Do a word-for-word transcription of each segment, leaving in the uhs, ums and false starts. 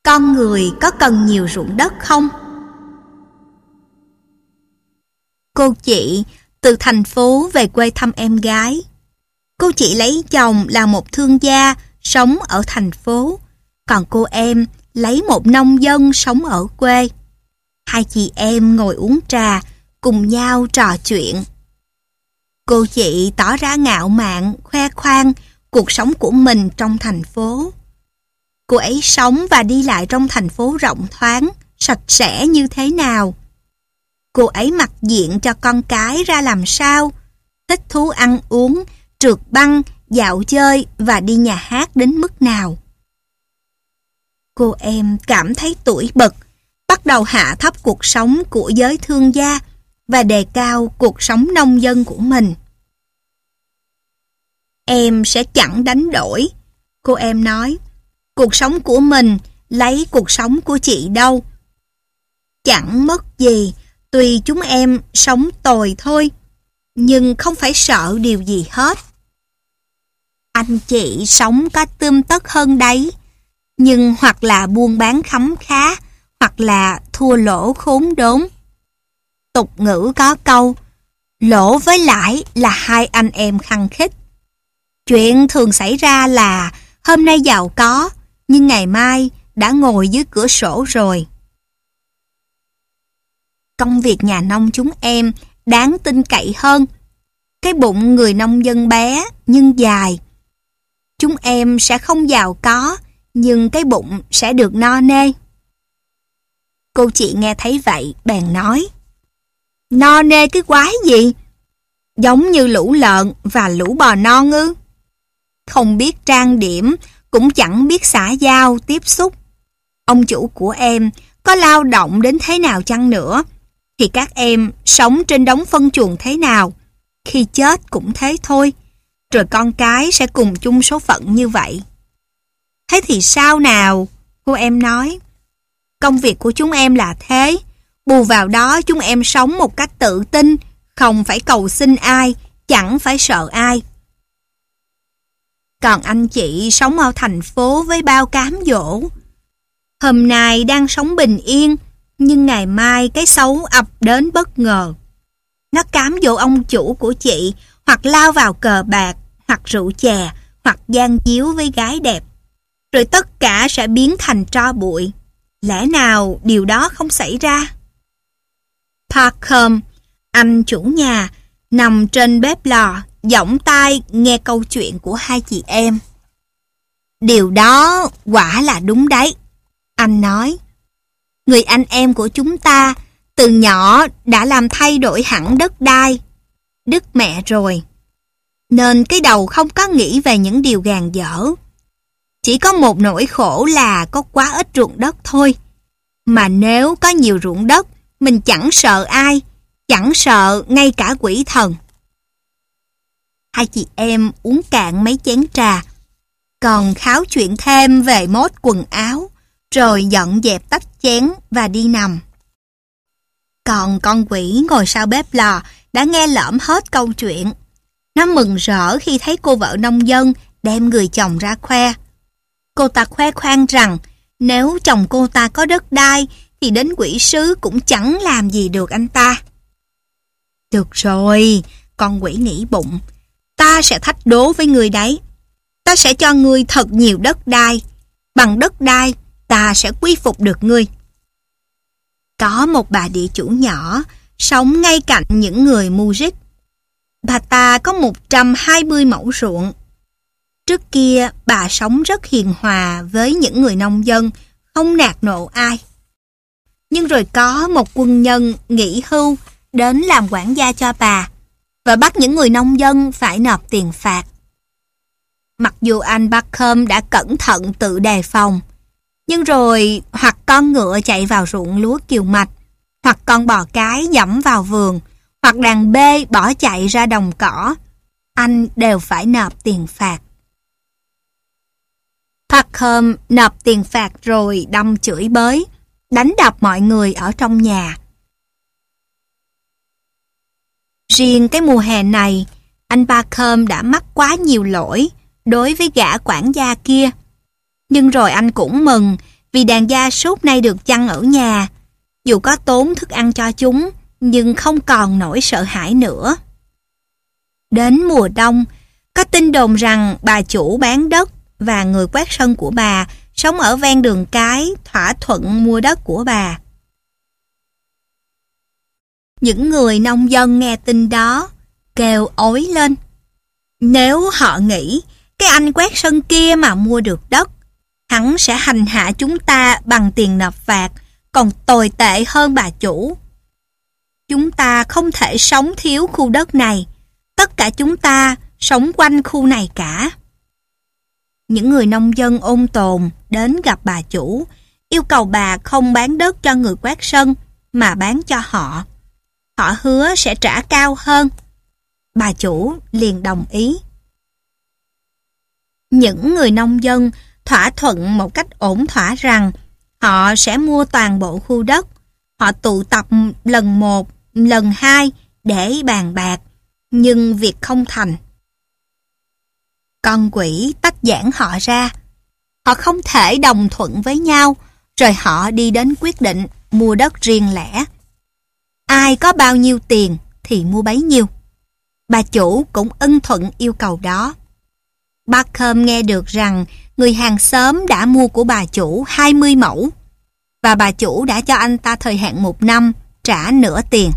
Con người có cần nhiều ruộng đất không? Cô chị từ thành phố về quê thăm em gái. Cô chị lấy chồng là một thương gia sống ở thành phố, còn cô em lấy một nông dân sống ở quê. Hai chị em ngồi uống trà, cùng nhau trò chuyện. Cô chị tỏ ra ngạo mạn, khoe khoang cuộc sống của mình trong thành phố. Cô ấy sống và đi lại trong thành phố rộng thoáng, sạch sẽ như thế nào. Cô ấy mặc diện cho con cái ra làm sao, thích thú ăn uống, trượt băng, dạo chơi và đi nhà hát đến mức nào. Cô em cảm thấy tủi bực, bắt đầu hạ thấp cuộc sống của giới thương gia và đề cao cuộc sống nông dân của mình. Em sẽ chẳng đánh đổi, cô em nói. Cuộc sống của mình lấy cuộc sống của chị đâu. Chẳng mất gì, tùy chúng em sống tồi thôi, nhưng không phải sợ điều gì hết. Anh chị sống có tươm tất hơn đấy, nhưng hoặc là buôn bán khấm khá, hoặc là thua lỗ khốn đốn. Tục ngữ có câu, lỗ với lãi là hai anh em khăng khít. Chuyện thường xảy ra là hôm nay giàu có, nhưng ngày mai đã ngồi dưới cửa sổ rồi. Công việc nhà nông chúng em đáng tin cậy hơn. Cái bụng người nông dân bé nhưng dài. Chúng em sẽ không giàu có, nhưng cái bụng sẽ được no nê. Cô chị nghe thấy vậy, bèn nói. No nê cái quái gì? Giống như lũ lợn và lũ bò non ư? Không biết trang điểm, cũng chẳng biết xã giao, tiếp xúc. Ông chủ của em có lao động đến thế nào chăng nữa, thì các em sống trên đống phân chuồng thế nào, khi chết cũng thế thôi, rồi con cái sẽ cùng chung số phận như vậy. Thế thì sao nào? Cô em nói. Công việc của chúng em là thế, bù vào đó chúng em sống một cách tự tin, không phải cầu xin ai, chẳng phải sợ ai. Còn anh chị sống ở thành phố với bao cám dỗ. Hôm nay đang sống bình yên, nhưng ngày mai cái xấu ập đến bất ngờ. Nó cám dỗ ông chủ của chị, hoặc lao vào cờ bạc, hoặc rượu chè, hoặc gian díu với gái đẹp. Rồi tất cả sẽ biến thành tro bụi. Lẽ nào điều đó không xảy ra? Parkham, anh chủ nhà, nằm trên bếp lò, giọng tai nghe câu chuyện của hai chị em. Điều đó quả là đúng đấy, anh nói. Người anh em của chúng ta từ nhỏ đã làm thay đổi hẳn đất đai. Đức mẹ rồi. Nên cái đầu không có nghĩ về những điều gàn dở. Chỉ có một nỗi khổ là có quá ít ruộng đất thôi. Mà nếu có nhiều ruộng đất, mình chẳng sợ ai, chẳng sợ ngay cả quỷ thần. Hai chị em uống cạn mấy chén trà, còn kháo chuyện thêm về mốt quần áo, rồi dọn dẹp tách chén và đi nằm. Còn con quỷ ngồi sau bếp lò đã nghe lỡm hết câu chuyện. Nó mừng rỡ khi thấy cô vợ nông dân đem người chồng ra khoe. Cô ta khoe khoang rằng nếu chồng cô ta có đất đai thì đến quỷ sứ cũng chẳng làm gì được anh ta. Được rồi, con quỷ nghĩ bụng, ta sẽ thách đố với người đấy. Ta sẽ cho ngươi thật nhiều đất đai. Bằng đất đai, ta sẽ quy phục được ngươi. Có một bà địa chủ nhỏ sống ngay cạnh những người Mujik. Bà ta có một trăm hai mươi mẫu ruộng. Trước kia, bà sống rất hiền hòa với những người nông dân, không nạt nộ ai. Nhưng rồi có một quân nhân nghỉ hưu đến làm quản gia cho bà và bắt những người nông dân phải nộp tiền phạt. Mặc dù anh Parkham đã cẩn thận tự đề phòng, nhưng rồi hoặc con ngựa chạy vào ruộng lúa kiều mạch, hoặc con bò cái dẫm vào vườn, hoặc đàn bê bỏ chạy ra đồng cỏ, anh đều phải nộp tiền phạt. Parkham nộp tiền phạt rồi đâm chửi bới, đánh đập mọi người ở trong nhà. Riêng cái mùa hè này, anh Parkham đã mắc quá nhiều lỗi đối với gã quản gia kia. Nhưng rồi anh cũng mừng vì đàn gia súc nay được chăn ở nhà. Dù có tốn thức ăn cho chúng, nhưng không còn nỗi sợ hãi nữa. Đến mùa đông, có tin đồn rằng bà chủ bán đất và người quét sân của bà sống ở ven đường cái thỏa thuận mua đất của bà. Những người nông dân nghe tin đó kêu ối lên. Nếu họ nghĩ cái anh quét sân kia mà mua được đất, hắn sẽ hành hạ chúng ta bằng tiền nộp phạt, còn tồi tệ hơn bà chủ. Chúng ta không thể sống thiếu khu đất này. Tất cả chúng ta sống quanh khu này cả. Những người nông dân ôn tồn đến gặp bà chủ, yêu cầu bà không bán đất cho người quét sân mà bán cho họ. Họ hứa sẽ trả cao hơn. Bà chủ liền đồng ý. Những người nông dân thỏa thuận một cách ổn thỏa rằng họ sẽ mua toàn bộ khu đất. Họ tụ tập lần một, lần hai để bàn bạc, nhưng việc không thành. Con quỷ tách giảng họ ra. Họ không thể đồng thuận với nhau, rồi họ đi đến quyết định mua đất riêng lẻ. Ai có bao nhiêu tiền thì mua bấy nhiêu. Bà chủ cũng ưng thuận yêu cầu đó. Barkham nghe được rằng người hàng xóm đã mua của bà chủ hai mươi mẫu, và bà chủ đã cho anh ta thời hạn một năm trả nửa tiền.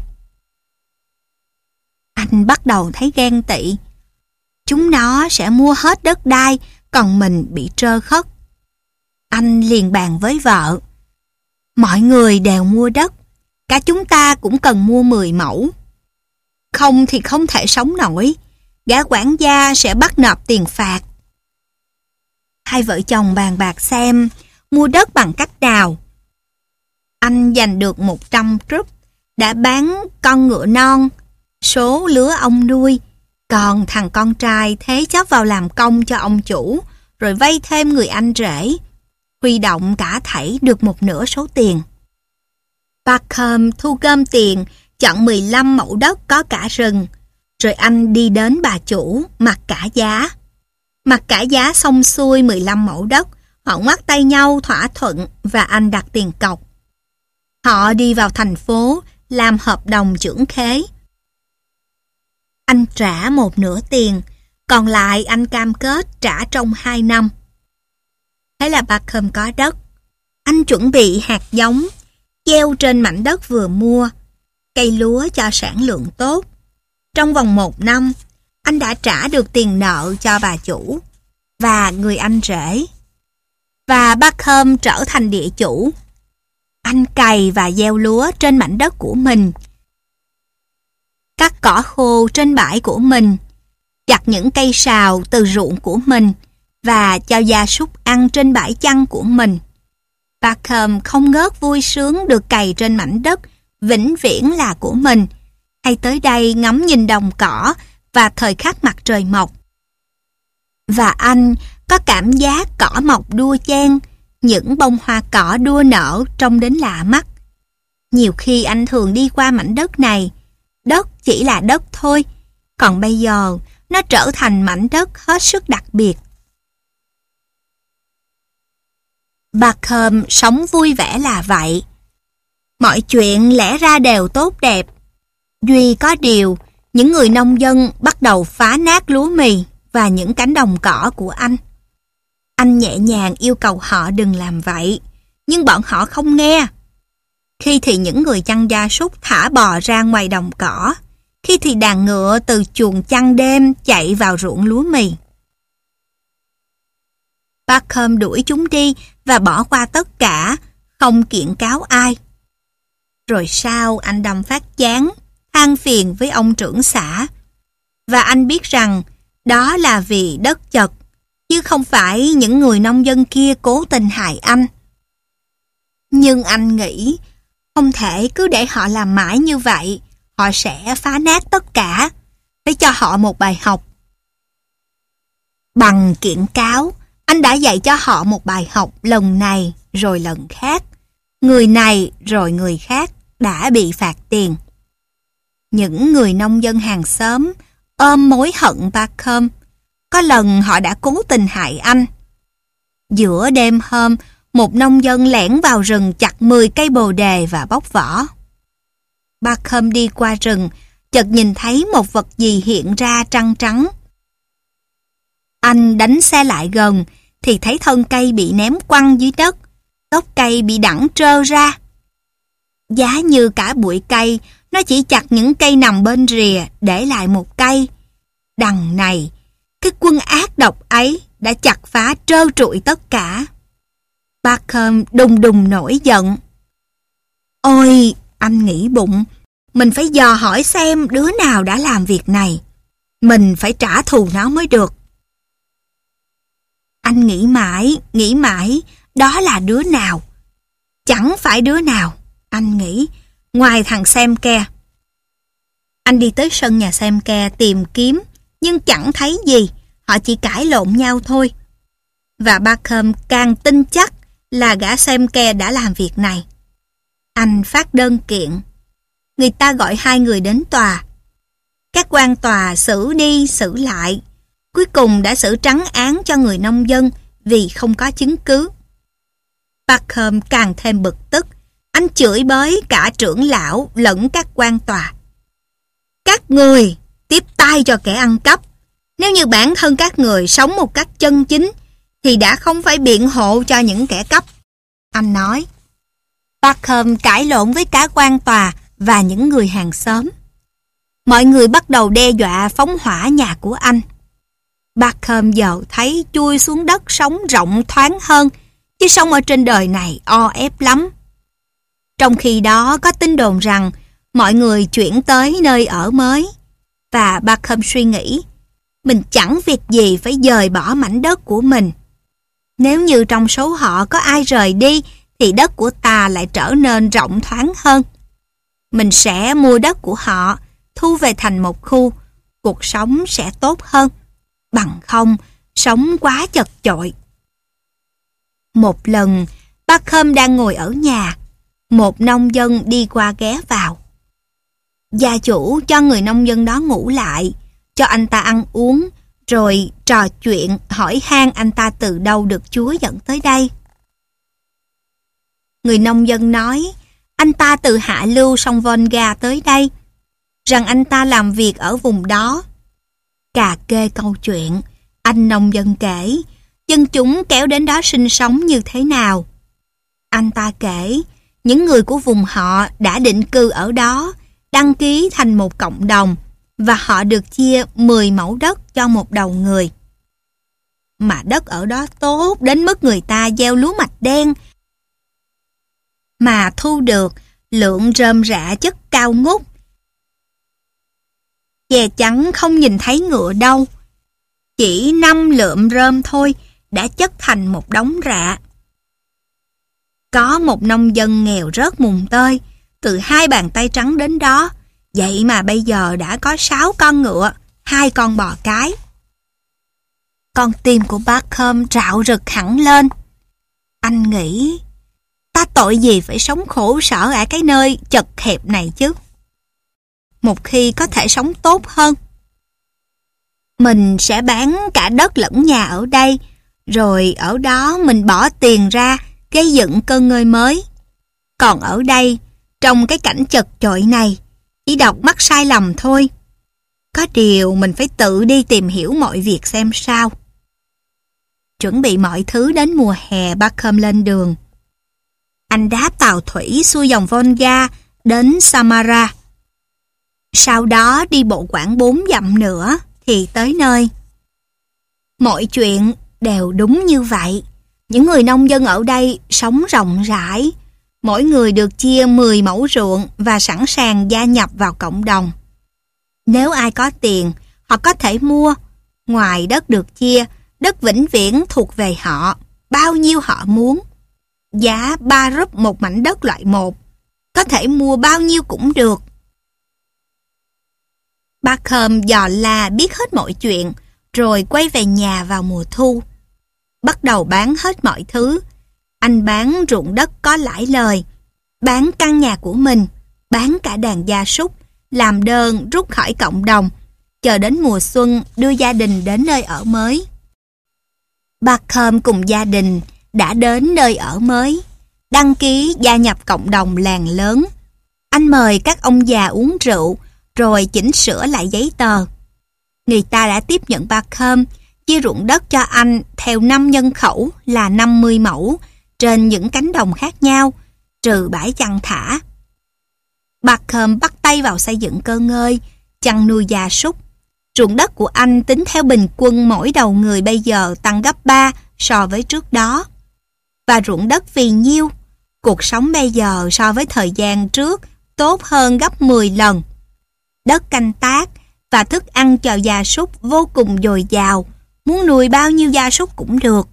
Anh bắt đầu thấy ghen tị. Chúng nó sẽ mua hết đất đai, còn mình bị trơ khất. Anh liền bàn với vợ. Mọi người đều mua đất, cả chúng ta cũng cần mua mười mẫu. Không thì không thể sống nổi, gã quản gia sẽ bắt nộp tiền phạt. Hai vợ chồng bàn bạc xem mua đất bằng cách nào. Anh giành được một trăm rúp, đã bán con ngựa non, số lứa ông nuôi, còn thằng con trai thế chấp vào làm công cho ông chủ, rồi vay thêm người anh rể, huy động cả thảy được một nửa số tiền. Barkham thu gom tiền, chọn mười lăm mẫu đất có cả rừng, rồi anh đi đến bà chủ mặc cả giá. Mặc cả giá xong xuôi mười lăm mẫu đất, họ ngoắt tay nhau thỏa thuận và anh đặt tiền cọc. Họ đi vào thành phố làm hợp đồng chưởng khế. Anh trả một nửa tiền, còn lại anh cam kết trả trong hai năm. Thế là Barkham có đất. Anh chuẩn bị hạt giống, gieo trên mảnh đất vừa mua, cây lúa cho sản lượng tốt. Trong vòng một năm, anh đã trả được tiền nợ cho bà chủ và người anh rể. Và Barkham trở thành địa chủ. Anh cày và gieo lúa trên mảnh đất của mình, cắt cỏ khô trên bãi của mình, chặt những cây sào từ ruộng của mình và cho gia súc ăn trên bãi chăn của mình. Barkham không ngớt vui sướng được cày trên mảnh đất vĩnh viễn là của mình, hay tới đây ngắm nhìn đồng cỏ và thời khắc mặt trời mọc. Và anh có cảm giác cỏ mọc đua chen, những bông hoa cỏ đua nở trông đến lạ mắt. Nhiều khi anh thường đi qua mảnh đất này, đất chỉ là đất thôi, còn bây giờ nó trở thành mảnh đất hết sức đặc biệt. Barkham sống vui vẻ là vậy. Mọi chuyện lẽ ra đều tốt đẹp. Duy có điều, những người nông dân bắt đầu phá nát lúa mì và những cánh đồng cỏ của anh. Anh nhẹ nhàng yêu cầu họ đừng làm vậy, nhưng bọn họ không nghe. Khi thì những người chăn gia súc thả bò ra ngoài đồng cỏ, khi thì đàn ngựa từ chuồng chăn đêm chạy vào ruộng lúa mì. Barkham đuổi chúng đi và bỏ qua tất cả, không kiện cáo ai. Rồi sau anh đâm phát chán, than phiền với ông trưởng xã. Và anh biết rằng đó là vì đất chật, chứ không phải những người nông dân kia cố tình hại anh. Nhưng anh nghĩ, không thể cứ để họ làm mãi như vậy, họ sẽ phá nát tất cả, phải cho họ một bài học. Bằng kiện cáo, anh đã dạy cho họ một bài học lần này rồi lần khác. Người này rồi người khác đã bị phạt tiền. Những người nông dân hàng xóm ôm mối hận Barkham. Có lần họ đã cố tình hại anh. Giữa đêm hôm, một nông dân lẻn vào rừng chặt mười cây bồ đề và bóc vỏ. Barkham đi qua rừng, chợt nhìn thấy một vật gì hiện ra trăng trắng. Anh đánh xe lại gần, thì thấy thân cây bị ném quăng dưới đất, gốc cây bị đẵng trơ ra. Giá như cả bụi cây, nó chỉ chặt những cây nằm bên rìa, để lại một cây. Đằng này, cái quân ác độc ấy đã chặt phá trơ trụi tất cả. Barkham đùng đùng nổi giận. Ôi, anh nghĩ bụng, mình phải dò hỏi xem đứa nào đã làm việc này. Mình phải trả thù nó mới được. Anh nghĩ mãi, nghĩ mãi, đó là đứa nào? Chẳng phải đứa nào, anh nghĩ, ngoài thằng Semke. Anh đi tới sân nhà Semke tìm kiếm, nhưng chẳng thấy gì, họ chỉ cãi lộn nhau thôi. Và Barkham càng tin chắc là gã Semke đã làm việc này. Anh phát đơn kiện. Người ta gọi hai người đến tòa. Các quan tòa xử đi xử lại, cuối cùng đã xử trắng án cho người nông dân vì không có chứng cứ. Barkham càng thêm bực tức. Anh chửi bới cả trưởng lão lẫn các quan tòa. Các người tiếp tay cho kẻ ăn cắp. Nếu như bản thân các người sống một cách chân chính thì đã không phải biện hộ cho những kẻ cắp. Anh nói. Barkham cãi lộn với cả quan tòa và những người hàng xóm. Mọi người bắt đầu đe dọa phóng hỏa nhà của anh. Barkham giờ thấy chui xuống đất sống rộng thoáng hơn, chứ sống ở trên đời này o ép lắm. Trong khi đó có tin đồn rằng mọi người chuyển tới nơi ở mới, và Barkham suy nghĩ, mình chẳng việc gì phải dời bỏ mảnh đất của mình. Nếu như trong số họ có ai rời đi, thì đất của ta lại trở nên rộng thoáng hơn. Mình sẽ mua đất của họ, thu về thành một khu, cuộc sống sẽ tốt hơn. Bằng không, sống quá chật chội. Một lần, Barkham đang ngồi ở nhà, một nông dân đi qua ghé vào. Gia chủ cho người nông dân đó ngủ lại, cho anh ta ăn uống, rồi trò chuyện hỏi han anh ta từ đâu được Chúa dẫn tới đây. Người nông dân nói anh ta từ hạ lưu sông Volga tới đây, rằng anh ta làm việc ở vùng đó. Cà kê câu chuyện, anh nông dân kể dân chúng kéo đến đó sinh sống như thế nào. Anh ta kể những người của vùng họ đã định cư ở đó, đăng ký thành một cộng đồng, và họ được chia mười mẫu đất cho một đầu người. Mà đất ở đó tốt đến mức người ta gieo lúa mạch đen, mà thu được lượng rơm rạ chất cao ngút. Che chắn không nhìn thấy ngựa đâu, chỉ năm lượm rơm thôi đã chất thành một đống rạ. Có một nông dân nghèo rớt mùng tơi, từ hai bàn tay trắng đến đó, vậy mà bây giờ đã có sáu con ngựa, hai con bò cái. Con tim của Barkham rạo rực hẳn lên. Anh nghĩ, ta tội gì phải sống khổ sở ở cái nơi chật hẹp này chứ? Một khi có thể sống tốt hơn, mình sẽ bán cả đất lẫn nhà ở đây, rồi ở đó mình bỏ tiền ra gây dựng cơ ngơi mới. Còn ở đây, trong cái cảnh chật chội này, chỉ đọc mắc sai lầm thôi. Có điều mình phải tự đi tìm hiểu mọi việc xem sao. Chuẩn bị mọi thứ đến mùa hè, Barkham lên đường. Anh đáp tàu thủy xuôi dòng Volga đến Samara. Sau đó đi bộ khoảng bốn dặm nữa thì tới nơi. Mọi chuyện đều đúng như vậy. Những người nông dân ở đây sống rộng rãi. Mỗi người được chia mười mẫu ruộng và sẵn sàng gia nhập vào cộng đồng. Nếu ai có tiền, họ có thể mua. Ngoài đất được chia, đất vĩnh viễn thuộc về họ, bao nhiêu họ muốn. Giá ba rúp một mảnh đất loại một, có thể mua bao nhiêu cũng được. Barkham dò la biết hết mọi chuyện, rồi quay về nhà vào mùa thu. Bắt đầu bán hết mọi thứ. Anh bán ruộng đất có lãi lời, bán căn nhà của mình, bán cả đàn gia súc, làm đơn rút khỏi cộng đồng, chờ đến mùa xuân đưa gia đình đến nơi ở mới. Barkham cùng gia đình đã đến nơi ở mới, đăng ký gia nhập cộng đồng làng lớn. Anh mời các ông già uống rượu, rồi chỉnh sửa lại giấy tờ. Người ta đã tiếp nhận Barkham, chia ruộng đất cho anh theo năm nhân khẩu là năm mươi mẫu trên những cánh đồng khác nhau, trừ bãi chăn thả. Barkham bắt tay vào xây dựng cơ ngơi, chăn nuôi gia súc. Ruộng đất của anh tính theo bình quân mỗi đầu người bây giờ tăng gấp ba so với trước đó. Và ruộng đất vì nhiêu, cuộc sống bây giờ so với thời gian trước tốt hơn gấp mười lần. Đất canh tác và thức ăn cho gia súc vô cùng dồi dào, muốn nuôi bao nhiêu gia súc cũng được.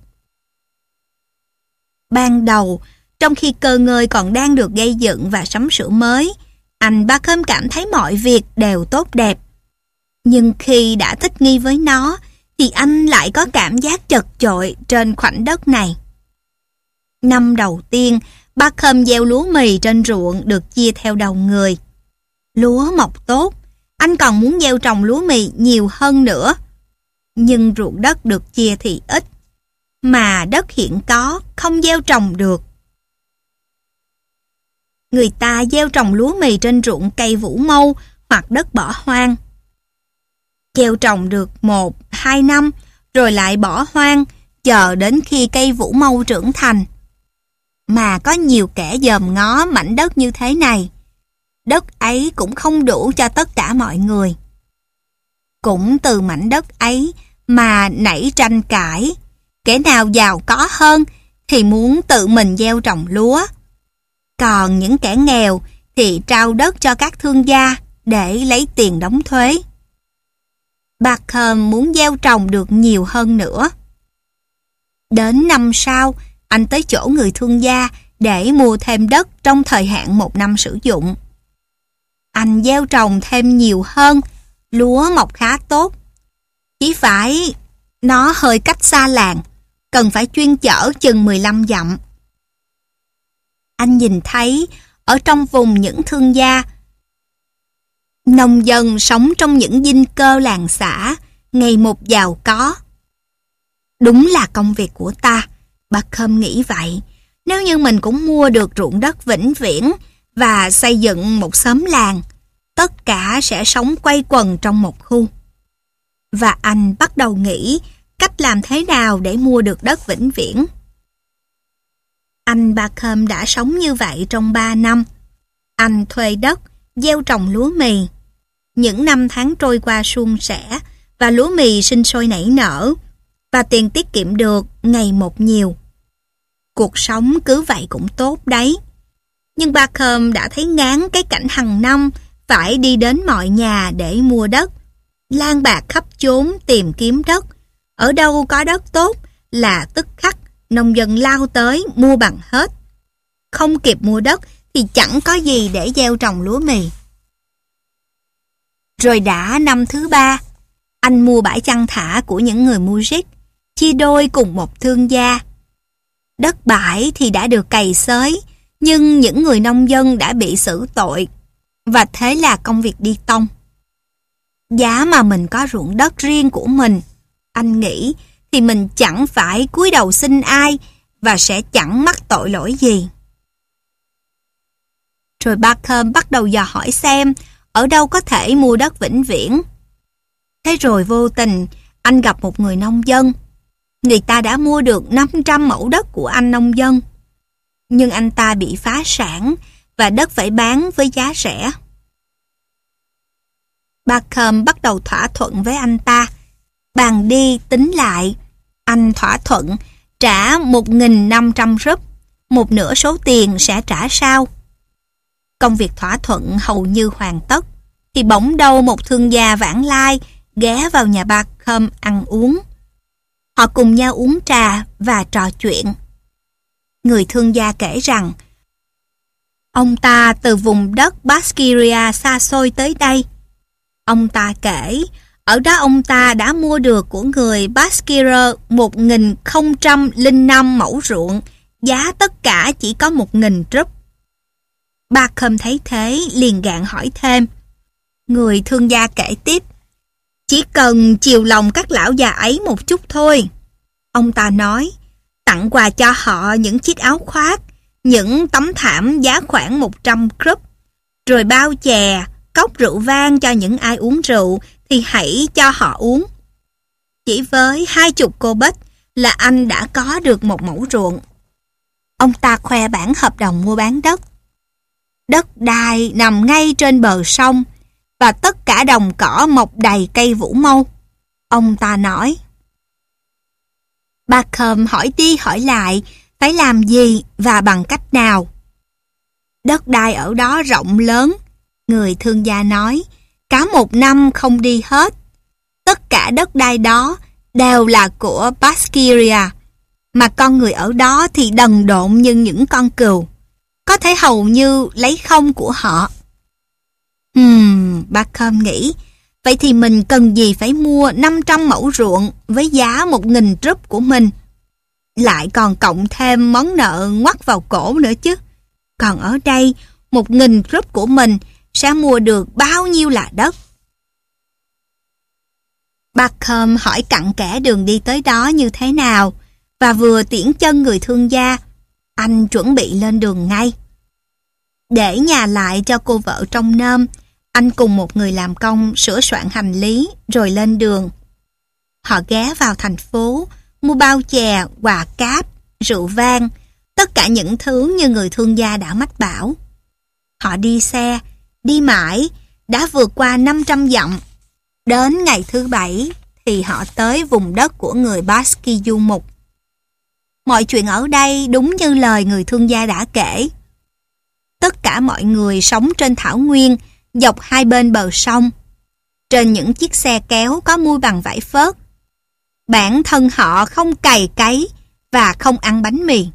Ban đầu, trong khi cơ ngơi còn đang được gây dựng và sắm sửa mới, anh Barkham cảm thấy mọi việc đều tốt đẹp. Nhưng khi đã thích nghi với nó, thì anh lại có cảm giác chật chội trên khoảnh đất này. Năm đầu tiên, Barkham gieo lúa mì trên ruộng được chia theo đầu người. Lúa mọc tốt, anh còn muốn gieo trồng lúa mì nhiều hơn nữa. Nhưng ruộng đất được chia thì ít, mà đất hiện có không gieo trồng được. Người ta gieo trồng lúa mì trên ruộng cây vũ mâu hoặc đất bỏ hoang. Gieo trồng được một, hai năm, rồi lại bỏ hoang, chờ đến khi cây vũ mâu trưởng thành. Mà có nhiều kẻ dòm ngó mảnh đất như thế này. Đất ấy cũng không đủ cho tất cả mọi người. Cũng từ mảnh đất ấy mà nảy tranh cãi. Kẻ nào giàu có hơn thì muốn tự mình gieo trồng lúa. Còn những kẻ nghèo thì trao đất cho các thương gia để lấy tiền đóng thuế. Barkham muốn gieo trồng được nhiều hơn nữa. Đến năm sau, anh tới chỗ người thương gia để mua thêm đất trong thời hạn một năm sử dụng. Anh gieo trồng thêm nhiều hơn, lúa mọc khá tốt. Chỉ phải nó hơi cách xa làng, cần phải chuyên chở chừng mười lăm dặm. Anh nhìn thấy ở trong vùng những thương gia, nông dân sống trong những dinh cơ làng xã, ngày một giàu có. Đúng là công việc của ta, Barkham nghĩ vậy. Nếu như mình cũng mua được ruộng đất vĩnh viễn và xây dựng một xóm làng, tất cả sẽ sống quay quần trong một khu. Và anh bắt đầu nghĩ cách làm thế nào để mua được đất vĩnh viễn. Anh Barkham đã sống như vậy trong ba năm. Anh thuê đất, gieo trồng lúa mì. Những năm tháng trôi qua suôn sẻ và lúa mì sinh sôi nảy nở và tiền tiết kiệm được ngày một nhiều. Cuộc sống cứ vậy cũng tốt đấy. Nhưng Barkham đã thấy ngán cái cảnh hằng năm phải đi đến mọi nhà để mua đất, lang bạc khắp chốn tìm kiếm đất. Ở đâu có đất tốt là tức khắc nông dân lao tới mua bằng hết. Không kịp mua đất thì chẳng có gì để gieo trồng lúa mì. Rồi đã năm thứ ba, anh mua bãi chăn thả của những người Mujik, chia đôi cùng một thương gia. Đất bãi thì đã được cày xới, nhưng những người nông dân đã bị xử tội, và thế là công việc đi tông. Giá mà mình có ruộng đất riêng của mình, anh nghĩ, thì mình chẳng phải cúi đầu xin ai và sẽ chẳng mắc tội lỗi gì. Rồi Barkham bắt đầu dò hỏi xem ở đâu có thể mua đất vĩnh viễn. Thế rồi vô tình, anh gặp một người nông dân. Người ta đã mua được năm trăm mẫu đất của anh nông dân. Nhưng anh ta bị phá sản và đất phải bán với giá rẻ. Barkham bắt đầu thỏa thuận với anh ta. Bàn đi tính lại, anh thỏa thuận trả một nghìn năm trăm rup, một nửa số tiền sẽ trả sau. Công việc thỏa thuận hầu như hoàn tất, thì bỗng đâu một thương gia vãng lai ghé vào nhà Barkham ăn uống. Họ cùng nhau uống trà và trò chuyện. Người thương gia kể rằng ông ta từ vùng đất Baskyria xa xôi tới đây. Ông ta kể ở đó ông ta đã mua được của người Baskira một nghìn không trăm lẻ năm mẫu ruộng, giá tất cả chỉ có một nghìn rup. Barkham thấy thế liền gạn hỏi thêm. Người thương gia kể tiếp, chỉ cần chiều lòng các lão già ấy một chút thôi. Ông ta nói, tặng quà cho họ những chiếc áo khoác, những tấm thảm giá khoảng một trăm crup, rồi bao chè, cốc rượu vang cho những ai uống rượu thì hãy cho họ uống. Chỉ với hai chục cô bếch là anh đã có được một mẫu ruộng. Ông ta khoe bản hợp đồng mua bán đất. Đất đai nằm ngay trên bờ sông và tất cả đồng cỏ mọc đầy cây vũ mâu. Ông ta nói. Barkham hỏi đi hỏi lại phải làm gì và bằng cách nào. Đất đai ở đó rộng lớn, người thương gia nói, cả một năm không đi hết. Tất cả đất đai đó đều là của Baskyria, mà con người ở đó thì đần độn như những con cừu, có thể hầu như lấy không của họ. Hmm, Barkham nghĩ, vậy thì mình cần gì phải mua năm trăm mẫu ruộng với giá một nghìn rup của mình, lại còn cộng thêm món nợ ngoắt vào cổ nữa chứ. Còn ở đây, một nghìn rup của mình sẽ mua được bao nhiêu là đất. Barkham hỏi cặn kẽ đường đi tới đó như thế nào, và vừa tiễn chân người thương gia, anh chuẩn bị lên đường ngay. Để nhà lại cho cô vợ trông nom, anh cùng một người làm công sửa soạn hành lý rồi lên đường. Họ ghé vào thành phố, mua bao chè, quà cáp, rượu vang, tất cả những thứ như người thương gia đã mách bảo. Họ đi xe, đi mãi, đã vượt qua năm trăm dặm. Đến ngày thứ bảy thì họ tới vùng đất của người Basque du mục. Mọi chuyện ở đây đúng như lời người thương gia đã kể. Tất cả mọi người sống trên thảo nguyên, dọc hai bên bờ sông, trên những chiếc xe kéo có mui bằng vải phớt. Bản thân họ không cày cấy và không ăn bánh mì.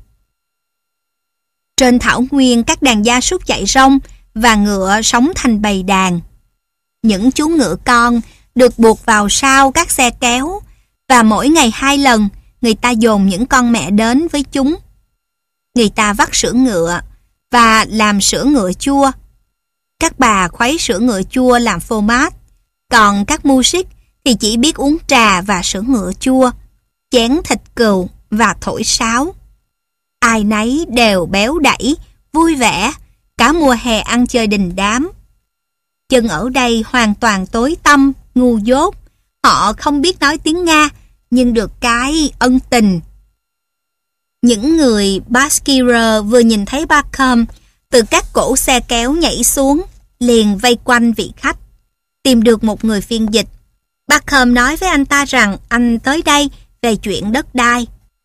Trên thảo nguyên các đàn gia súc chạy rông và ngựa sống thành bầy đàn. Những chú ngựa con được buộc vào sau các xe kéo và mỗi ngày hai lần người ta dồn những con mẹ đến với chúng. Người ta vắt sữa ngựa và làm sữa ngựa chua. Các bà khuấy sữa ngựa chua làm phô mát, còn các music thì chỉ biết uống trà và sữa ngựa chua, chén thịt cừu và thổi sáo. Ai nấy đều béo đẩy, vui vẻ, cả mùa hè ăn chơi đình đám. Dân ở đây hoàn toàn tối tăm, ngu dốt. Họ không biết nói tiếng Nga, nhưng được cái ân tình. Những người Baskira vừa nhìn thấy Barkham từ các cỗ xe kéo nhảy xuống, liền vây quanh vị khách. Tìm được một người phiên dịch, Barkham nói với anh ta rằng anh tới đây về chuyện đất đai.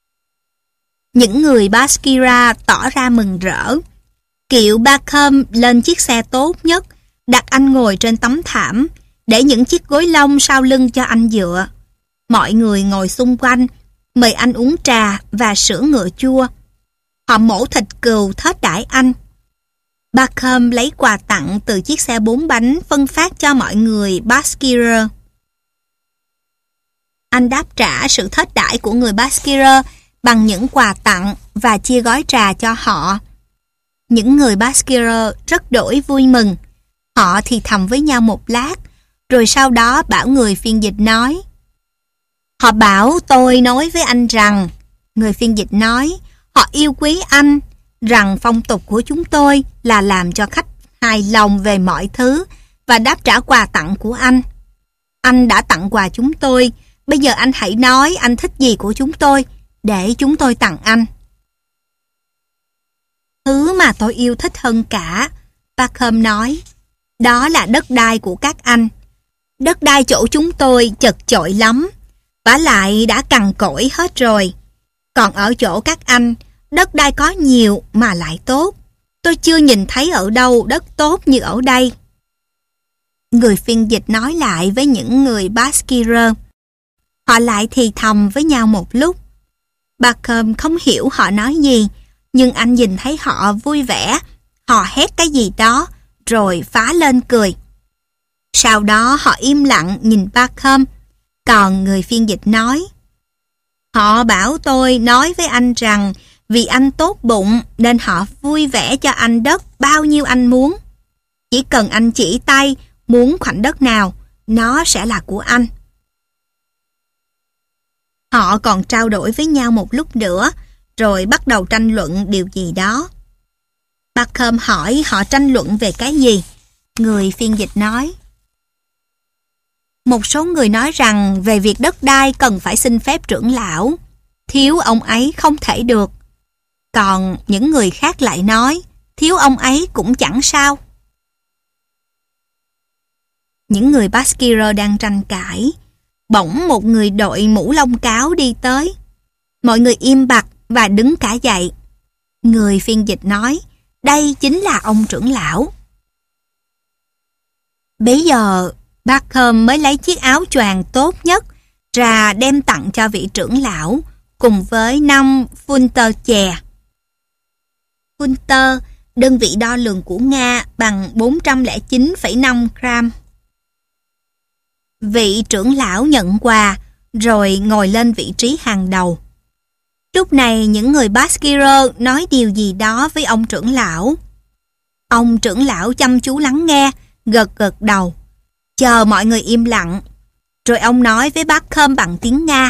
Những người Baskira tỏ ra mừng rỡ. Kiệu Barkham lên chiếc xe tốt nhất, đặt anh ngồi trên tấm thảm, để những chiếc gối lông sau lưng cho anh dựa. Mọi người ngồi xung quanh, mời anh uống trà và sữa ngựa chua. Họ mổ thịt cừu thết đãi anh. Barkham lấy quà tặng từ chiếc xe bốn bánh phân phát cho mọi người Baskira. Anh đáp trả sự thết đãi của người Baskira bằng những quà tặng và chia gói trà cho họ. Những người Baskira rất đổi vui mừng. Họ thì thầm với nhau một lát, rồi sau đó bảo người phiên dịch nói. Họ bảo tôi nói với anh rằng, người phiên dịch nói, họ yêu quý anh, rằng phong tục của chúng tôi là làm cho khách hài lòng về mọi thứ và đáp trả quà tặng của anh. Anh đã tặng quà chúng tôi, bây giờ anh hãy nói anh thích gì của chúng tôi, để chúng tôi tặng anh. Thứ mà tôi yêu thích hơn cả, Barkham nói, đó là đất đai của các anh. Đất đai chỗ chúng tôi chật chội lắm, vả lại đã cằn cỗi hết rồi. Còn ở chỗ các anh, đất đai có nhiều mà lại tốt. Tôi chưa nhìn thấy ở đâu đất tốt như ở đây. Người phiên dịch nói lại với những người Baskira. Họ lại thì thầm với nhau một lúc. Barkham không hiểu họ nói gì, nhưng anh nhìn thấy họ vui vẻ. Họ hét cái gì đó, rồi phá lên cười. Sau đó họ im lặng nhìn Barkham. Còn người phiên dịch nói, họ bảo tôi nói với anh rằng vì anh tốt bụng nên họ vui vẻ cho anh đất bao nhiêu anh muốn. Chỉ cần anh chỉ tay muốn khoảnh đất nào, nó sẽ là của anh. Họ còn trao đổi với nhau một lúc nữa, rồi bắt đầu tranh luận điều gì đó. Barkham hỏi họ tranh luận về cái gì. Người phiên dịch nói: một số người nói rằng về việc đất đai cần phải xin phép trưởng lão, thiếu ông ấy không thể được. Còn những người khác lại nói thiếu ông ấy cũng chẳng sao. Những người Baskira đang tranh cãi. Bỗng một người đội mũ lông cáo đi tới. Mọi người im bặt và đứng cả dậy. Người phiên dịch nói: đây chính là ông trưởng lão. Bấy giờ Barkham mới lấy chiếc áo choàng tốt nhất ra đem tặng cho vị trưởng lão, cùng với năm funter chè. Funter, đơn vị đo lường của Nga, bằng bốn trăm lẻ chín phẩy năm gram. Vị trưởng lão nhận quà rồi ngồi lên vị trí hàng đầu. Lúc này những người Baskira nói điều gì đó với ông trưởng lão. Ông trưởng lão chăm chú lắng nghe, gật gật đầu, chờ mọi người im lặng. Rồi ông nói với Barkham bằng tiếng Nga: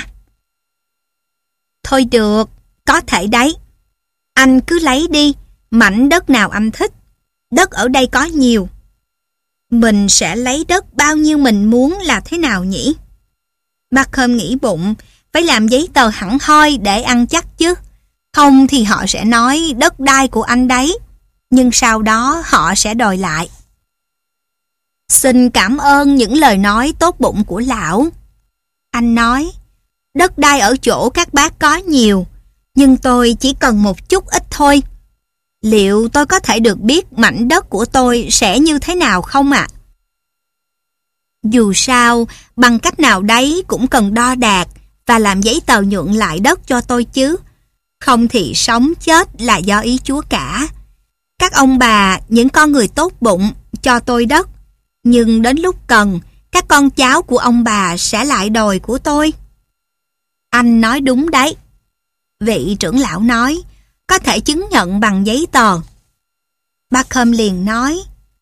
thôi được, có thể đấy. Anh cứ lấy đi, mảnh đất nào anh thích. Đất ở đây có nhiều. Mình sẽ lấy đất bao nhiêu mình muốn là thế nào nhỉ? Barkham nghĩ bụng, phải làm giấy tờ hẳn hoi để ăn chắc chứ. Không thì họ sẽ nói đất đai của anh đấy. Nhưng sau đó họ sẽ đòi lại. Xin cảm ơn những lời nói tốt bụng của lão. Anh nói: đất đai ở chỗ các bác có nhiều, nhưng tôi chỉ cần một chút ít thôi. Liệu tôi có thể được biết mảnh đất của tôi sẽ như thế nào không ạ? Dù sao, bằng cách nào đấy cũng cần đo đạc và làm giấy tờ nhượng lại đất cho tôi chứ. Không thì sống chết là do ý Chúa cả. Các ông bà, những con người tốt bụng, cho tôi đất. Nhưng đến lúc cần, các con cháu của ông bà sẽ lại đòi của tôi. Anh nói đúng đấy. Vị trưởng lão nói: có thể chứng nhận bằng giấy tờ. Barkham liền nói: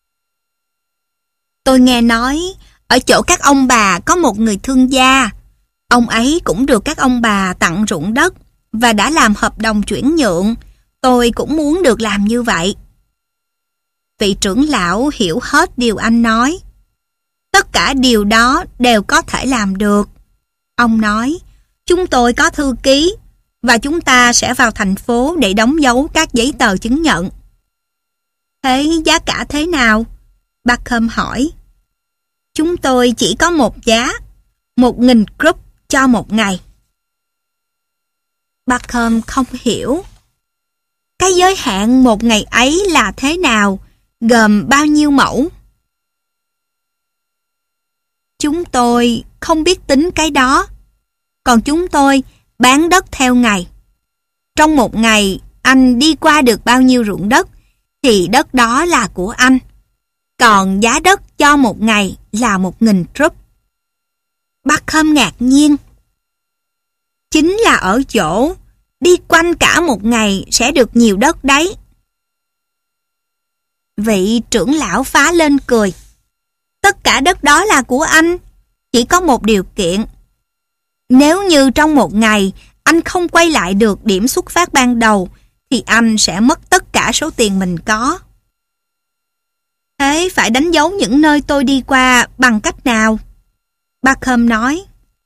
tôi nghe nói ở chỗ các ông bà có một người thương gia. Ông ấy cũng được các ông bà tặng ruộng đất và đã làm hợp đồng chuyển nhượng. Tôi cũng muốn được làm như vậy. Vị trưởng lão hiểu hết điều anh nói. Tất cả điều đó đều có thể làm được. Ông nói: chúng tôi có thư ký và chúng ta sẽ vào thành phố để đóng dấu các giấy tờ chứng nhận. Thế giá cả thế nào? Barkham hỏi. Chúng tôi chỉ có một giá, một nghìn group cho một ngày. Barkham không hiểu. Cái giới hạn một ngày ấy là thế nào, gồm bao nhiêu mẫu? Chúng tôi không biết tính cái đó. Còn chúng tôi bán đất theo ngày. Trong một ngày, anh đi qua được bao nhiêu ruộng đất, thì đất đó là của anh. Còn giá đất cho một ngày là một nghìn rúp. Barkham ngạc nhiên. Chính là ở chỗ đi quanh cả một ngày sẽ được nhiều đất đấy. Vị trưởng lão phá lên cười. Tất cả đất đó là của anh. Chỉ có một điều kiện. Nếu như trong một ngày anh không quay lại được điểm xuất phát ban đầu, thì anh sẽ mất tất cả số tiền mình có. Thế phải đánh dấu những nơi tôi đi qua bằng cách nào? Barkham nói.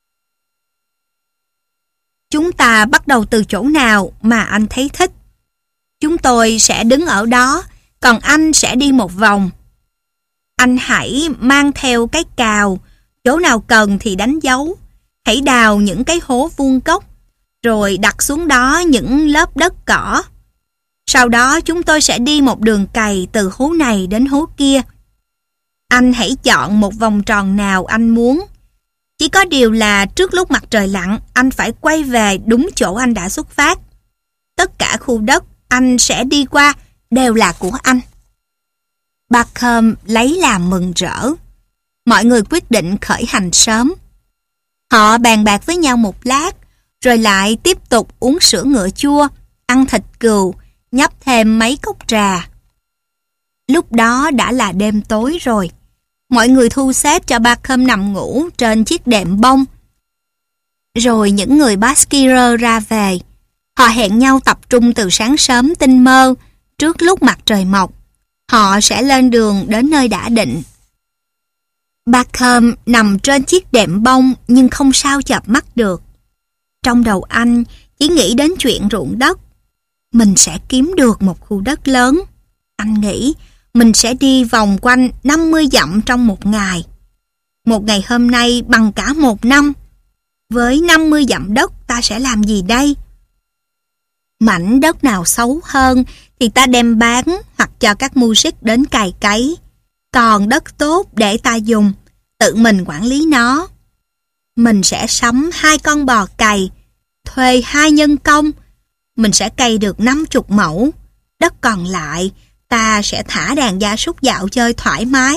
Chúng ta bắt đầu từ chỗ nào mà anh thấy thích. Chúng tôi sẽ đứng ở đó, còn anh sẽ đi một vòng. Anh hãy mang theo cái cào, chỗ nào cần thì đánh dấu. Hãy đào những cái hố vuông góc, rồi đặt xuống đó những lớp đất cỏ. Sau đó chúng tôi sẽ đi một đường cày từ hố này đến hố kia. Anh hãy chọn một vòng tròn nào anh muốn. Chỉ có điều là trước lúc mặt trời lặn, anh phải quay về đúng chỗ anh đã xuất phát. Tất cả khu đất anh sẽ đi qua đều là của anh. Barkham lấy làm mừng rỡ. Mọi người quyết định khởi hành sớm. Họ bàn bạc với nhau một lát, rồi lại tiếp tục uống sữa ngựa chua, ăn thịt cừu, nhấp thêm mấy cốc trà. Lúc đó đã là đêm tối rồi. Mọi người thu xếp cho Barkham nằm ngủ trên chiếc đệm bông. Rồi những người Baskira ra về. Họ hẹn nhau tập trung từ sáng sớm tinh mơ, trước lúc mặt trời mọc. Họ sẽ lên đường đến nơi đã định. Barkham nằm trên chiếc đệm bông nhưng không sao chợp mắt được. Trong đầu anh chỉ nghĩ đến chuyện ruộng đất. Mình sẽ kiếm được một khu đất lớn. Anh nghĩ mình sẽ đi vòng quanh năm mươi dặm trong một ngày. Một ngày hôm nay bằng cả một năm. Với năm mươi dặm đất ta sẽ làm gì đây? Mảnh đất nào xấu hơn thì ta đem bán hoặc cho các mưu sĩ đến cày cấy. Còn đất tốt để ta dùng, tự mình quản lý nó. Mình sẽ sắm hai con bò cày, thuê hai nhân công. Mình sẽ cày được năm chục mẫu. Đất còn lại, ta sẽ thả đàn gia súc dạo chơi thoải mái.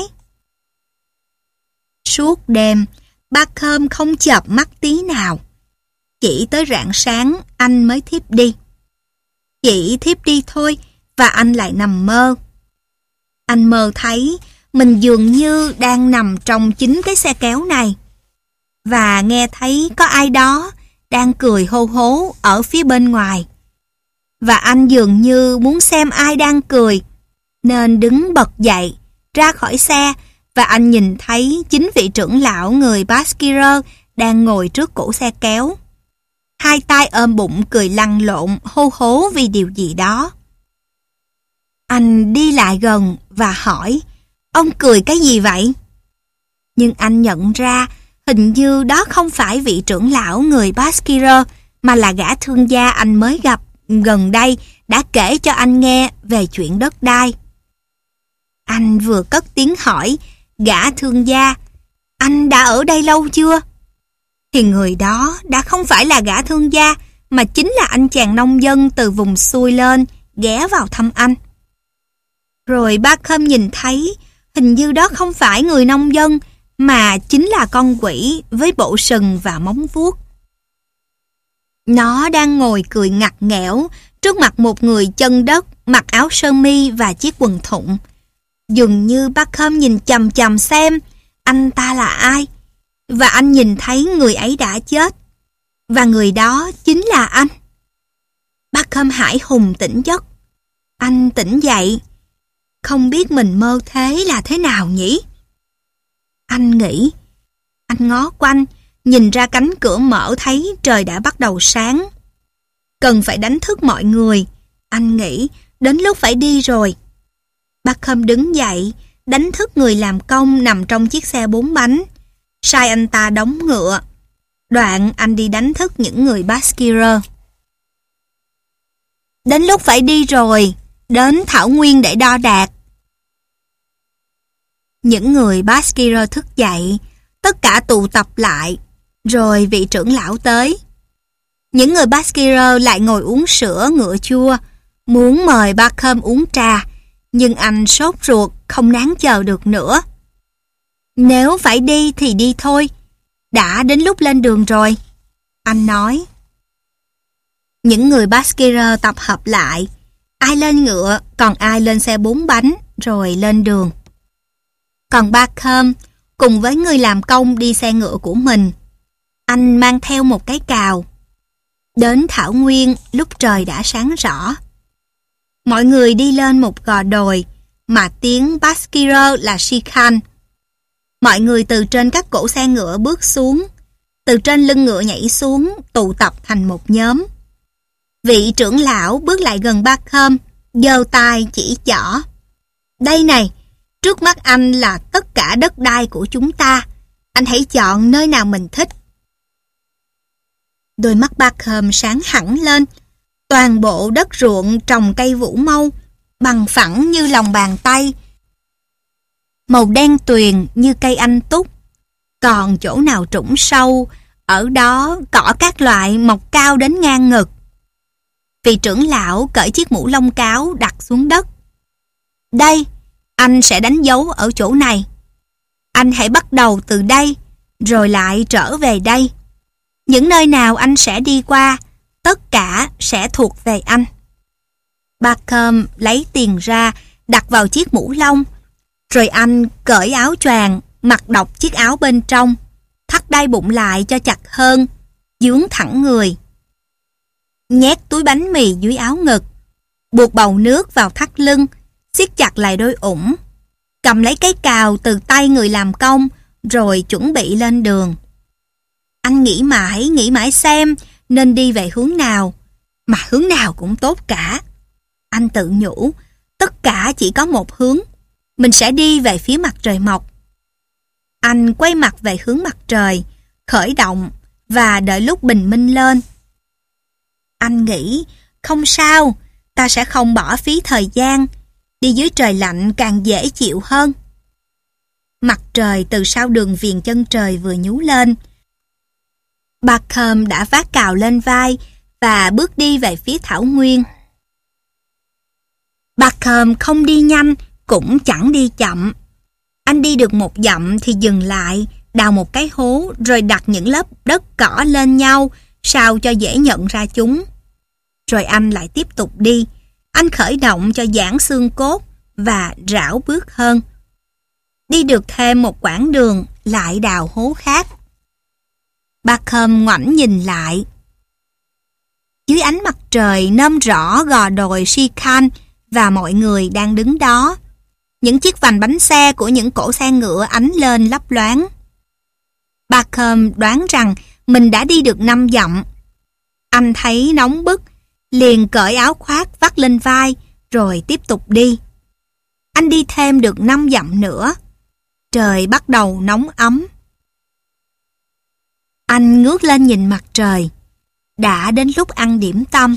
Suốt đêm, Barkham không chợp mắt tí nào. Chỉ tới rạng sáng anh mới thiếp đi. Chỉ thiếp đi thôi và anh lại nằm mơ. Anh mơ thấy mình dường như đang nằm trong chính cái xe kéo này. Và nghe thấy có ai đó đang cười hô hố ở phía bên ngoài. Và anh dường như muốn xem ai đang cười, nên đứng bật dậy, ra khỏi xe, và anh nhìn thấy chính vị trưởng lão người Baskerville đang ngồi trước cổ xe kéo. Hai tay ôm bụng cười lăn lộn, hô hố vì điều gì đó. Anh đi lại gần và hỏi, ông cười cái gì vậy? Nhưng anh nhận ra hình như đó không phải vị trưởng lão người Baskerville, mà là gã thương gia anh mới gặp gần đây đã kể cho anh nghe về chuyện đất đai. Anh vừa cất tiếng hỏi gã thương gia, anh đã ở đây lâu chưa? Thì người đó đã không phải là gã thương gia, mà chính là anh chàng nông dân từ vùng xuôi lên ghé vào thăm anh. Rồi Barkham nhìn thấy hình như đó không phải người nông dân, mà chính là con quỷ với bộ sừng và móng vuốt. Nó đang ngồi cười ngặt nghẽo trước mặt một người chân đất mặc áo sơ mi và chiếc quần thụng. Dường như Barkham nhìn chằm chằm xem anh ta là ai, và anh nhìn thấy người ấy đã chết, và người đó chính là anh. Barkham hãi hùng tỉnh giấc. Anh tỉnh dậy, không biết mình mơ thế là thế nào nhỉ? Anh nghĩ. Anh ngó quanh, nhìn ra cánh cửa mở thấy trời đã bắt đầu sáng. Cần phải đánh thức mọi người. Anh nghĩ đến lúc phải đi rồi. Barkham đứng dậy, đánh thức người làm công nằm trong chiếc xe bốn bánh. Sai anh ta đóng ngựa. Đoạn anh đi đánh thức những người Baskerville. Đến lúc phải đi rồi, đến thảo nguyên để đo đạc. Những người Baskerville thức dậy, tất cả tụ tập lại, rồi vị trưởng lão tới. Những người Baskerville lại ngồi uống sữa ngựa chua, muốn mời Barkham uống trà, nhưng anh sốt ruột, không nán chờ được nữa. Nếu phải đi thì đi thôi, đã đến lúc lên đường rồi, anh nói. Những người Baskerville tập hợp lại, ai lên ngựa, còn ai lên xe bốn bánh, rồi lên đường. Còn Barkham cùng với người làm công đi xe ngựa của mình. Anh mang theo một cái cào. Đến thảo nguyên lúc trời đã sáng rõ. Mọi người đi lên một gò đồi mà tiếng Baskerville là Sikhan. Mọi người từ trên các cỗ xe ngựa bước xuống, từ trên lưng ngựa nhảy xuống, tụ tập thành một nhóm. Vị trưởng lão bước lại gần Barkham, giơ tay chỉ trỏ. Đây này, trước mắt anh là tất cả đất đai của chúng ta. Anh hãy chọn nơi nào mình thích. Đôi mắt Barkham sáng hẳn lên. Toàn bộ đất ruộng trồng cây vũ mâu, bằng phẳng như lòng bàn tay. Màu đen tuyền như cây anh túc. Còn chỗ nào trũng sâu, ở đó cỏ các loại mọc cao đến ngang ngực. Vị trưởng lão cởi chiếc mũ lông cáo đặt xuống đất. Đây, anh sẽ đánh dấu ở chỗ này. Anh hãy bắt đầu từ đây, rồi lại trở về đây. Những nơi nào anh sẽ đi qua, tất cả sẽ thuộc về anh. Barkham lấy tiền ra, đặt vào chiếc mũ lông, rồi anh cởi áo choàng, mặc độc chiếc áo bên trong, thắt đai bụng lại cho chặt hơn, dướng thẳng người. nhét túi bánh mì dưới áo ngực, buộc bầu nước vào thắt lưng, siết chặt lại đôi ủng, cầm lấy cái cào từ tay người làm công, rồi chuẩn bị lên đường. Anh nghĩ mãi, nghĩ mãi xem nên đi về hướng nào, mà hướng nào cũng tốt cả. Anh tự nhủ, tất cả chỉ có một hướng, mình sẽ đi về phía mặt trời mọc. Anh quay mặt về hướng mặt trời, khởi động và đợi lúc bình minh lên. Anh nghĩ, không sao, ta sẽ không bỏ phí thời gian, đi dưới trời lạnh càng dễ chịu hơn. Mặt trời từ sau đường viền chân trời vừa nhú lên. Barkham đã vác cào lên vai và bước đi về phía thảo nguyên. Barkham không đi nhanh, cũng chẳng đi chậm. Anh đi được một dặm thì dừng lại, đào một cái hố rồi đặt những lớp đất cỏ lên nhau sao cho dễ nhận ra chúng. Rồi anh lại tiếp tục đi. Anh khởi động cho giãn xương cốt và rảo bước hơn. Đi được thêm một quãng đường, lại đào hố khác. Barkham ngoảnh nhìn lại. Dưới ánh mặt trời nôm rõ gò đồi Shikhan và mọi người đang đứng đó. Những chiếc vành bánh xe của những cỗ xe ngựa ánh lên lấp loáng. Barkham đoán rằng mình đã đi được năm dặm. Anh thấy nóng bức, liền cởi áo khoác vắt lên vai, rồi tiếp tục đi. Anh đi thêm được năm dặm nữa. Trời bắt đầu nóng ấm. Anh ngước lên nhìn mặt trời. Đã đến lúc ăn điểm tâm.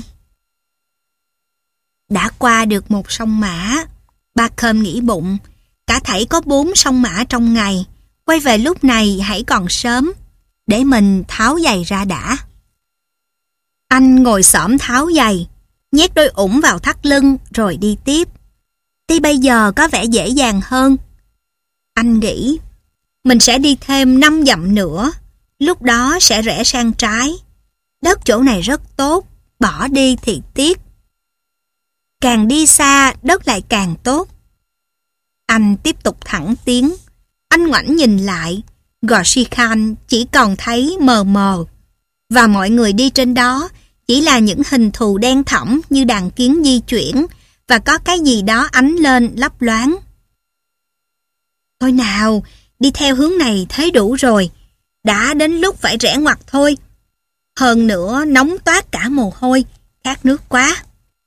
Đã qua được một sông Mã. Barkham nghĩ bụng, cả thảy có bốn sông Mã trong ngày. Quay về lúc này hãy còn sớm, để mình tháo giày ra đã. Anh ngồi xổm tháo giày, nhét đôi ủng vào thắt lưng rồi đi tiếp. Tuy bây giờ có vẻ dễ dàng hơn. Anh nghĩ, mình sẽ đi thêm năm dặm nữa, lúc đó sẽ rẽ sang trái. Đất chỗ này rất tốt, bỏ đi thì tiếc. Càng đi xa, đất lại càng tốt. Anh tiếp tục thẳng tiến. Anh ngoảnh nhìn lại, gò Shikhan chỉ còn thấy mờ mờ, và mọi người đi trên đó chỉ là những hình thù đen thẫm như đàn kiến di chuyển, và có cái gì đó ánh lên lấp loáng. Thôi nào, đi theo hướng này thấy đủ rồi, đã đến lúc phải rẽ ngoặt thôi. Hơn nữa nóng toát cả mồ hôi, khát nước quá.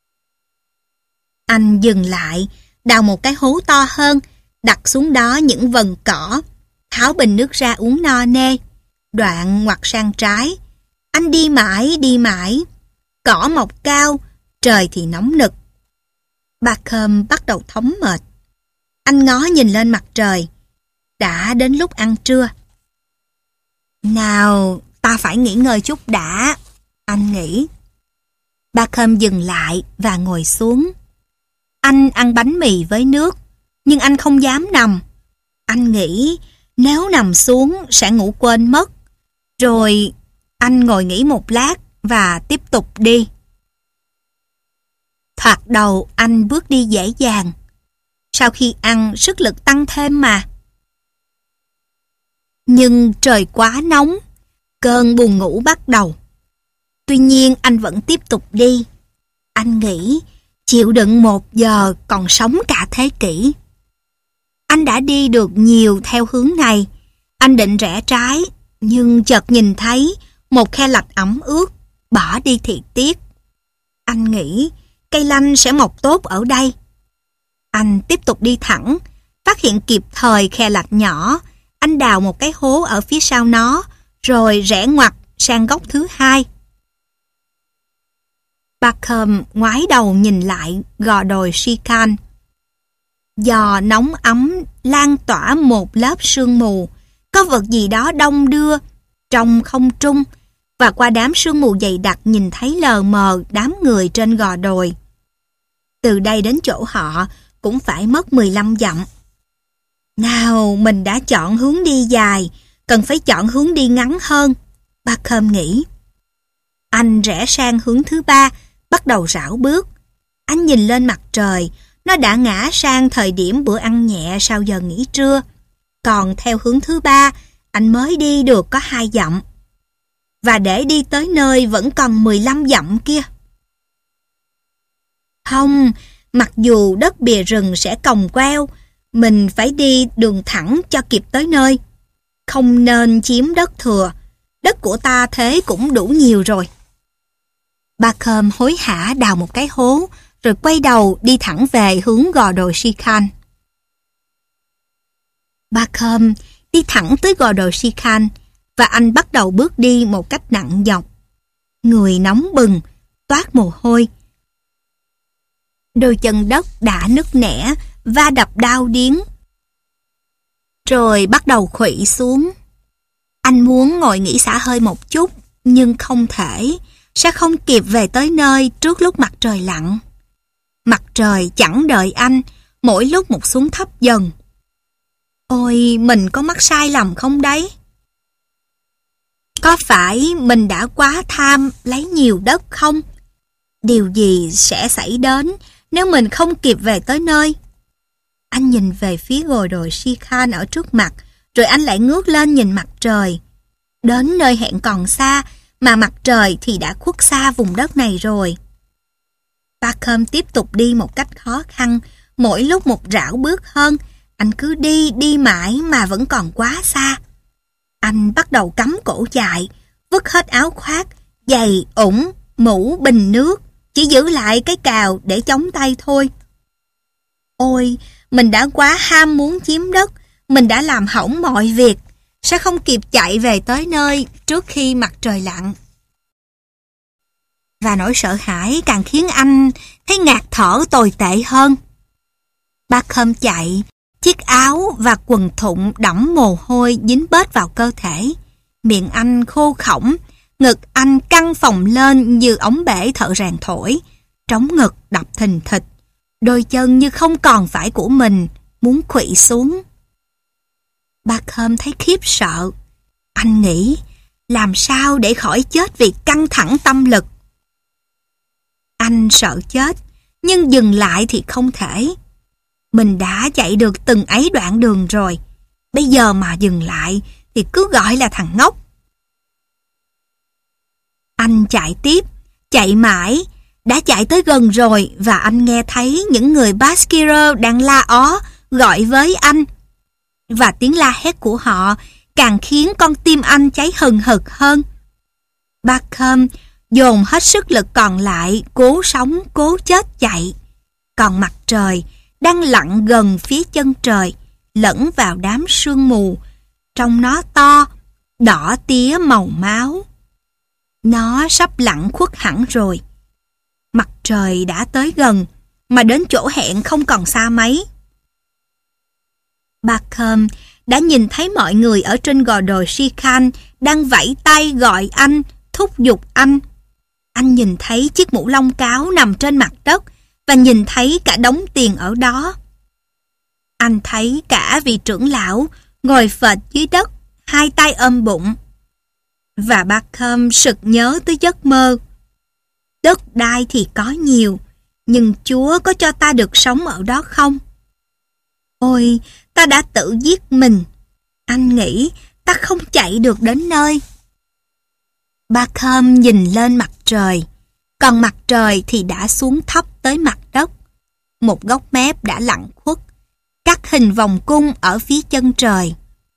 Anh dừng lại, đào một cái hố to hơn, đặt xuống đó những vần cỏ, tháo bình nước ra uống no nê, đoạn ngoặt sang trái. Anh đi mãi, đi mãi. Cỏ mọc cao, trời thì nóng nực. Barkham bắt đầu thấm mệt. Anh ngó nhìn lên mặt trời. Đã đến lúc ăn trưa. Nào, ta phải nghỉ ngơi chút đã, anh nghĩ. Barkham dừng lại và ngồi xuống. Anh ăn bánh mì với nước, nhưng anh không dám nằm. Anh nghĩ nếu nằm xuống sẽ ngủ quên mất. Rồi anh ngồi nghỉ một lát và tiếp tục đi. Thoạt đầu anh bước đi dễ dàng. Sau khi ăn, sức lực tăng thêm mà. Nhưng trời quá nóng, cơn buồn ngủ bắt đầu. Tuy nhiên anh vẫn tiếp tục đi. Anh nghĩ chịu đựng một giờ còn sống cả thế kỷ. Anh đã đi được nhiều theo hướng này. Anh định rẽ trái, nhưng chợt nhìn thấy một khe lạch ẩm ướt, bỏ đi thì tiếc. Anh nghĩ cây lanh sẽ mọc tốt ở đây. Anh tiếp tục đi thẳng, phát hiện kịp thời khe lạch nhỏ. Anh đào một cái hố ở phía sau nó, rồi rẽ ngoặt sang góc thứ hai. Barkham ngoái đầu nhìn lại gò đồi Shikhan. Gió nóng ấm lan tỏa một lớp sương mù. Có vật gì đó đông đưa trong không trung, và qua đám sương mù dày đặc nhìn thấy lờ mờ đám người trên gò đồi. Từ đây đến chỗ họ cũng phải mất mười lăm dặm. Nào, mình đã chọn hướng đi dài, cần phải chọn hướng đi ngắn hơn, Barkham nghĩ. Anh rẽ sang hướng thứ ba, bắt đầu rảo bước. Anh nhìn lên mặt trời, nó đã ngã sang thời điểm bữa ăn nhẹ sau giờ nghỉ trưa. Còn theo hướng thứ ba, anh mới đi được có hai dặm. Và để đi tới nơi vẫn còn mười lăm dặm kia. Không, mặc dù đất bìa rừng sẽ còng queo, mình phải đi đường thẳng cho kịp tới nơi. Không nên chiếm đất thừa, đất của ta thế cũng đủ nhiều rồi. Barkham hối hả đào một cái hố, rồi quay đầu đi thẳng về hướng gò đồi Shikhan. Barkham đi thẳng tới gò đồi Shikhan, và anh bắt đầu bước đi một cách nặng nhọc. Người nóng bừng, toát mồ hôi. Đôi chân đất đã nứt nẻ, va đập đau điếng. Rồi bắt đầu khuỵu xuống. Anh muốn ngồi nghỉ xả hơi một chút, nhưng không thể, sẽ không kịp về tới nơi trước lúc mặt trời lặn. Mặt trời chẳng đợi anh, mỗi lúc một xuống thấp dần. Ôi, mình có mắc sai lầm không đấy? Có phải mình đã quá tham lấy nhiều đất không? Điều gì sẽ xảy đến nếu mình không kịp về tới nơi? Anh nhìn về phía gò đồi Shikhan ở trước mặt, rồi anh lại ngước lên nhìn mặt trời. Đến nơi hẹn còn xa, mà mặt trời thì đã khuất xa vùng đất này rồi. Barkham tiếp tục đi một cách khó khăn, mỗi lúc một rảo bước hơn. Anh cứ đi, đi mãi mà vẫn còn quá xa. Anh bắt đầu cắm cổ chạy, vứt hết áo khoác, giày, ủng, mũ, bình nước, chỉ giữ lại cái cào để chống tay thôi. Ôi, mình đã quá ham muốn chiếm đất, mình đã làm hỏng mọi việc, sẽ không kịp chạy về tới nơi trước khi mặt trời lặn. Và nỗi sợ hãi càng khiến anh thấy ngạt thở tồi tệ hơn. Barkham chạy, chiếc áo và quần thụng đẫm mồ hôi dính bết vào cơ thể. Miệng anh khô khỏng, ngực anh căng phồng lên như ống bể thợ rèn thổi, trống ngực đập thình thịch. Đôi chân như không còn phải của mình, muốn khuỵu xuống. Barkham thấy khiếp sợ. Anh nghĩ, làm sao để khỏi chết vì căng thẳng tâm lực? Anh sợ chết, nhưng dừng lại thì không thể. Mình đã chạy được từng ấy đoạn đường rồi, bây giờ mà dừng lại thì cứ gọi là thằng ngốc. Anh chạy tiếp, chạy mãi, đã chạy tới gần rồi và anh nghe thấy những người Baskiro đang la ó gọi với anh. Và tiếng la hét của họ càng khiến con tim anh cháy hừng hực hơn. Barkham dồn hết sức lực còn lại, cố sống, cố chết chạy. Còn mặt trời đang lặn gần phía chân trời, lẫn vào đám sương mù. Trông nó to, đỏ tía màu máu. Nó sắp lặn khuất hẳn rồi. Mặt trời đã tới gần, mà đến chỗ hẹn không còn xa mấy. Barkham đã nhìn thấy mọi người ở trên gò đồi Shikhan đang vẫy tay gọi anh, thúc giục anh. Anh nhìn thấy chiếc mũ lông cáo nằm trên mặt đất và nhìn thấy cả đống tiền ở đó. Anh thấy cả vị trưởng lão ngồi phệt dưới đất, hai tay ôm bụng. Và Barkham sực nhớ tới giấc mơ. Đất đai thì có nhiều, nhưng Chúa có cho ta được sống ở đó không? Ôi, ta đã tự giết mình. Anh nghĩ ta không chạy được đến nơi. Barkham nhìn lên mặt trời, còn mặt trời thì đã xuống thấp tới mặt đất. Một góc mép đã lặn khuất, cắt hình vòng cung ở phía chân trời.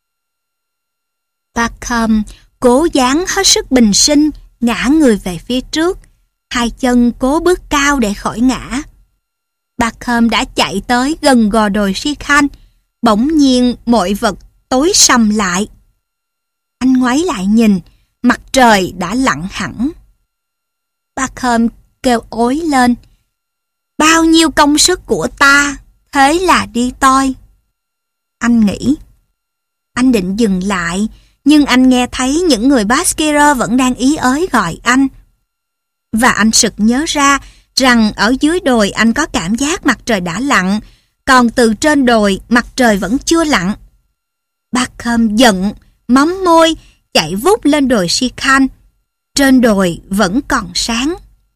Barkham cố dáng hết sức bình sinh, ngã người về phía trước, hai chân cố bước cao để khỏi ngã. Barkham đã chạy tới gần gò đồi Shikhan, bỗng nhiên mọi vật tối sầm lại. Anh ngoái lại nhìn, mặt trời đã lặn hẳn. Barkham kêu ối lên. Bao nhiêu công sức của ta, thế là đi toi. Anh nghĩ. Anh định dừng lại, nhưng anh nghe thấy những người Baskiro vẫn đang ý ới gọi anh. Và anh sực nhớ ra rằng ở dưới đồi anh có cảm giác mặt trời đã lặn, còn từ trên đồi mặt trời vẫn chưa lặn. Barkham giận, móm môi, chạy vút lên đồi Shikhan. Trên đồi vẫn còn sáng.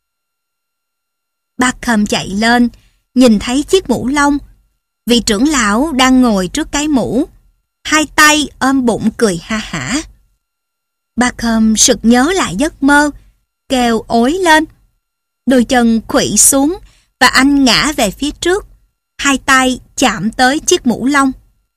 Barkham chạy lên, nhìn thấy chiếc mũ lông. Vị trưởng lão đang ngồi trước cái mũ, hai tay ôm bụng cười ha hả. Barkham sực nhớ lại giấc mơ, kêu ối lên. Đôi chân khuỵu xuống và anh ngã về phía trước, hai tay chạm tới chiếc mũ lông.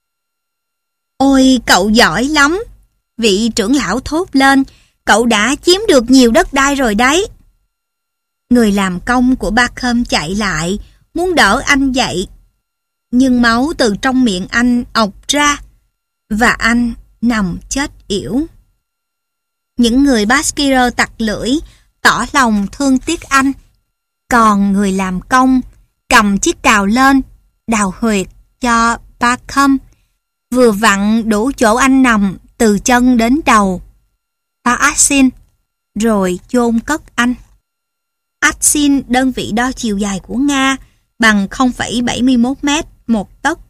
Ôi, cậu giỏi lắm! Vị trưởng lão thốt lên, cậu đã chiếm được nhiều đất đai rồi đấy. Người làm công của Barkham chạy lại, muốn đỡ anh dậy. Nhưng máu từ trong miệng anh ọc ra, và anh nằm chết yểu. Những người Baskira tặc lưỡi, tỏ lòng thương tiếc anh. Còn người làm công, cầm chiếc cào lên, đào huyệt cho Barkham, vừa vặn đủ chỗ anh nằm từ chân đến đầu. Và Axin, rồi chôn cất anh. Axin, đơn vị đo chiều dài của Nga, bằng không phẩy bảy mươi mốt mét một tấc.